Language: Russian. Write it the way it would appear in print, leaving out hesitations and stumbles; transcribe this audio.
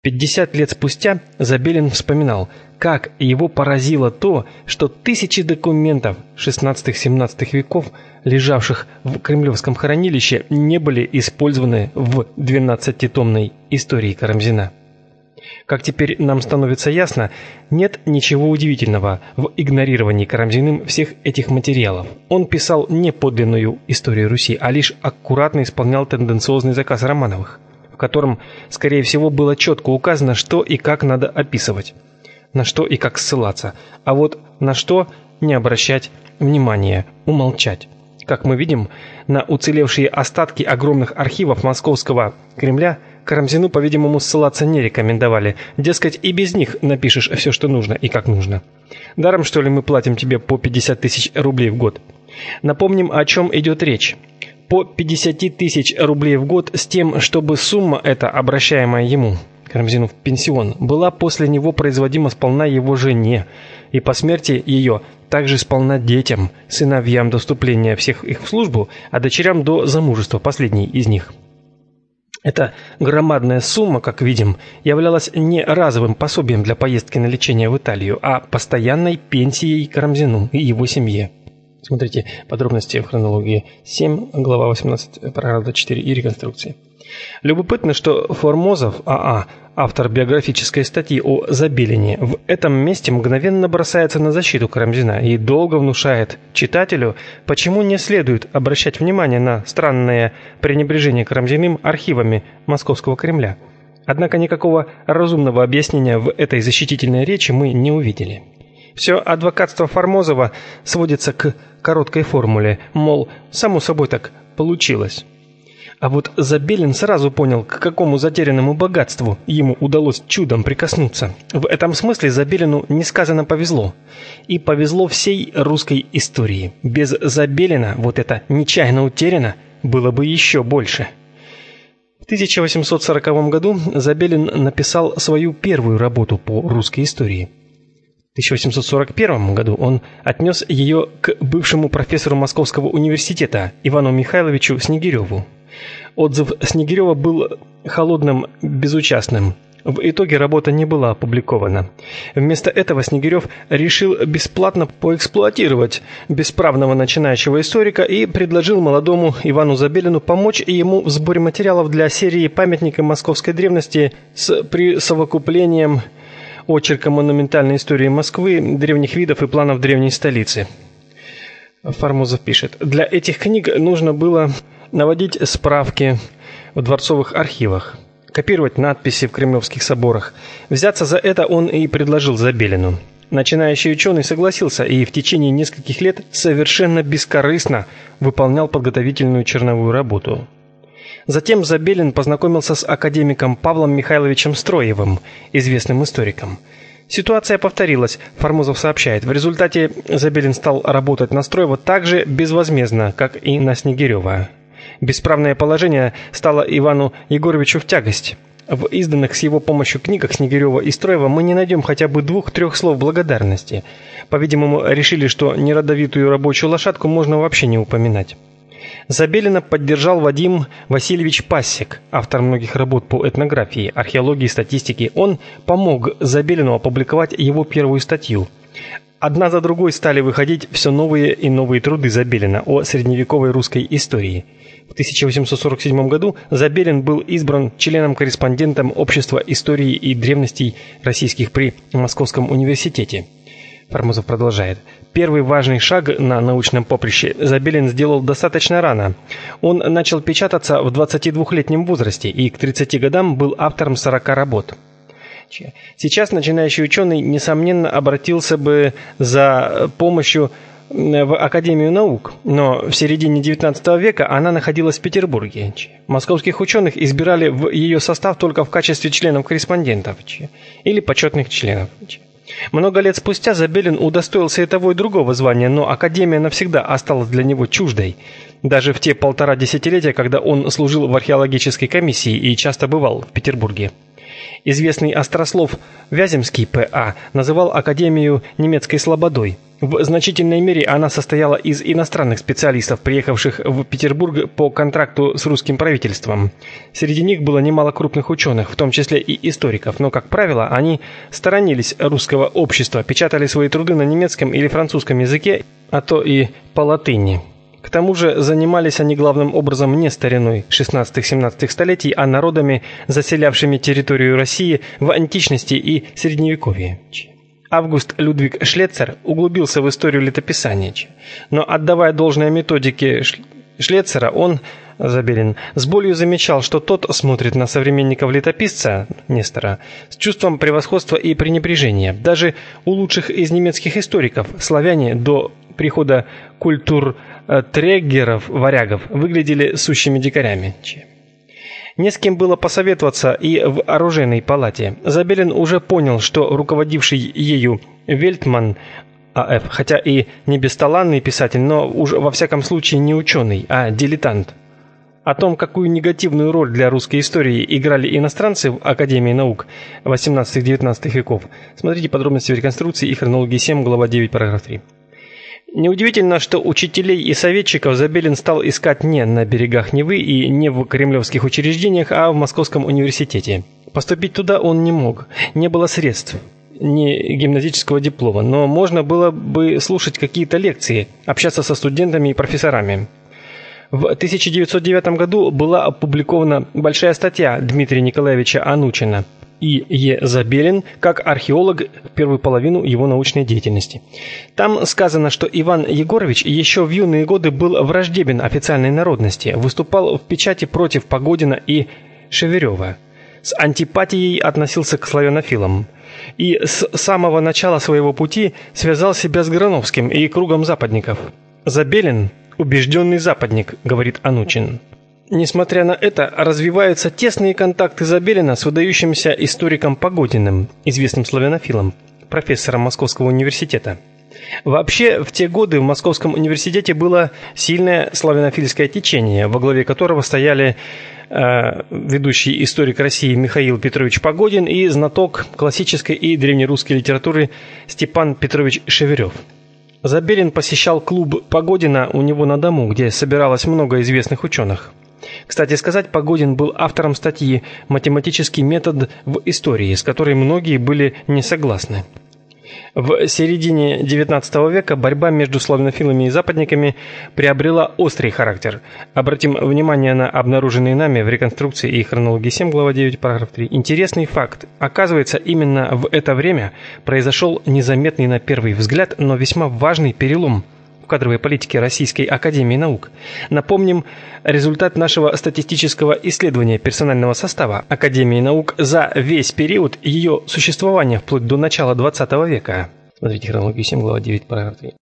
50 лет спустя Забелин вспоминал, как его поразило то, что тысячи документов XVI-XVII веков, лежавших в Кремлевском хранилище, не были использованы в 12-томной истории Карамзина. Как теперь нам становится ясно, нет ничего удивительного в игнорировании Карамзиным всех этих материалов. Он писал не подлинную историю Руси, а лишь аккуратно исполнял тенденциозный заказ Романовых, в котором, скорее всего, было четко указано, что и как надо описывать, на что и как ссылаться, а вот на что не обращать внимания, умолчать. Как мы видим, на уцелевшие остатки огромных архивов Московского Кремля Карамзину, по-видимому, ссылаться не рекомендовали. Дескать, и без них напишешь все, что нужно и как нужно. Даром, что ли, мы платим тебе по 50 тысяч рублей в год? Напомним, о чем идет речь. По 50 тысяч рублей в год с тем, чтобы сумма эта, обращаемая ему, Карамзину, в пенсион, была после него производима сполна его жене, и по смерти ее также сполна детям, сыновьям до вступления всех их в службу, а дочерям до замужества последней из них. Эта громадная сумма, как видим, являлась не разовым пособием для поездки на лечение в Италию, а постоянной пенсией Карамзину и его семье. Смотрите подробности в хронологии 7, глава 18, параграф 4 и реконструкции. Любопытно, что Формозов А.А., автор биографической статьи о Забелине, в этом месте мгновенно бросается на защиту Карамзина и долго внушает читателю, почему не следует обращать внимание на странное пренебрежение Карамзиным архивами Московского Кремля. Однако никакого разумного объяснения в этой защитительной речи мы не увидели. Все адвокатство Формозова сводится к короткой формуле, мол, само собой так получилось. А вот Забелин сразу понял, к какому затерянному богатству ему удалось чудом прикоснуться. В этом смысле Забелину несказанно повезло. И повезло всей русской истории. Без Забелина вот это нечаянно утеряно было бы еще больше. В 1840 году Забелин написал свою первую работу по русской истории. В 1841 году он отнес ее к бывшему профессору Московского университета Ивану Михайловичу Снегиреву. Отзыв Снегирева был холодным, безучастным. В итоге работа не была опубликована. Вместо этого Снегирев решил бесплатно поэксплуатировать бесправного начинающего историка и предложил молодому Ивану Забелину помочь ему в сборе материалов для серии «Памятники московской древности» с присовокуплением очерка монументальной истории Москвы, древних видов и планов древней столицы. Формозов пишет: «Для этих книг нужно было наводить справки в дворцовых архивах, копировать надписи в кремлевских соборах. Взяться за это он и предложил Забелину. Начинающий ученый согласился и в течение нескольких лет совершенно бескорыстно выполнял подготовительную черновую работу. Затем Забелин познакомился с академиком Павлом Михайловичем Строевым, известным историком. Ситуация повторилась, Формозов сообщает. В результате Забелин стал работать на Строева так же безвозмездно, как и на Снегирева. Бесправное положение стало Ивану Егоровичу в тягость. В изданных с его помощью книгах Снегирева и Строева мы не найдем хотя бы 2-3 слов благодарности. По-видимому, решили, что неродовитую рабочую лошадку можно вообще не упоминать». Забелина поддержал Вадим Васильевич Пассек, автор многих работ по этнографии, археологии и статистике. Он помог Забелину опубликовать его первую статью. Одна за другой стали выходить все новые и новые труды Забелина о средневековой русской истории. В 1847 году Забелин был избран членом-корреспондентом Общества истории и древностей российских при Московском университете. Формозов продолжает. Первый важный шаг на научном поприще Забелин сделал достаточно рано. Он начал печататься в 22-летнем возрасте и к 30 годам был автором 40 работ. Сейчас начинающий ученый, несомненно, обратился бы за помощью в Академию наук, но в середине XIX века она находилась в Петербурге. Московских ученых избирали в ее состав только в качестве членов-корреспондентов или почетных членов. Много лет спустя Забелин удостоился и того и другого звания, но Академия навсегда осталась для него чуждой. Даже в те 1,5 десятилетия, когда он служил в археологической комиссии и часто бывал в Петербурге. Известный острослов Вяземский П.А. называл Академию немецкой слободой. В значительной мере она состояла из иностранных специалистов, приехавших в Петербург по контракту с русским правительством. Среди них было немало крупных ученых, в том числе и историков, но, как правило, они сторонились русского общества, печатали свои труды на немецком или французском языке, а то и по латыни. К тому же занимались они главным образом не стариной 16-17 столетий, а народами, заселявшими территорию России в античности и Средневековье. Август Людвиг Шлецер углубился в историю летописания, но, отдавая должное методике Шлецера, он, Забелин, с болью замечал, что тот смотрит на современников летописца, Нестора, с чувством превосходства и пренебрежения. Даже у лучших из немецких историков славяне до прихода культуртреггеров, варягов, выглядели сущими дикарями. Не с кем было посоветоваться и в оружейной палате. Забелин уже понял, что руководивший ею Вельтман А.Ф., хотя и не бесталанный писатель, но уж во всяком случае не ученый, а дилетант. О том, какую негативную роль для русской истории играли иностранцы в Академии наук XVIII-XIX веков, смотрите подробности в реконструкции и хронологии 7, глава 9, параграф 3. Неудивительно, что учителей и советчиков Забелин стал искать не на берегах Невы и не в кремлевских учреждениях, а в Московском университете. Поступить туда он не мог, не было средств, ни гимназического диплома, но можно было бы слушать какие-то лекции, общаться со студентами и профессорами. В 1909 году была опубликована большая статья Дмитрия Николаевича Анучина И. Е. Забелин как археолог в первую половину его научной деятельности. Там сказано, что Иван Егорович еще в юные годы был враждебен официальной народности, выступал в печати против Погодина и Шеверева, с антипатией относился к славянофилам и с самого начала своего пути связал себя с Грановским и кругом западников. Забелин – убежденный западник, говорит Анучин. Несмотря на это, развиваются тесные контакты Забелина с выдающимся историком Погодиным, известным славянофилом, профессором Московского университета. Вообще, в те годы в Московском университете было сильное славянофильское течение, во главе которого стояли ведущий историк России Михаил Петрович Погодин и знаток классической и древнерусской литературы Степан Петрович Шеверев. Забелин посещал клуб Погодина у него на дому, где собиралось много известных ученых. Кстати сказать, Погодин был автором статьи «Математический метод в истории», с которой многие были не согласны. В середине XIX века борьба между славянофилами и западниками приобрела острый характер. Обратим внимание на обнаруженные нами в реконструкции и хронологии 7, глава 9, параграф 3. Интересный факт. Оказывается, именно в это время произошел незаметный на первый взгляд, но весьма важный перелом в кадровой политике Российской Академии Наук. Напомним результат нашего статистического исследования персонального состава Академии Наук за весь период ее существования вплоть до начала XX века. Смотрите хронологию 7, глава 9, параграф 3.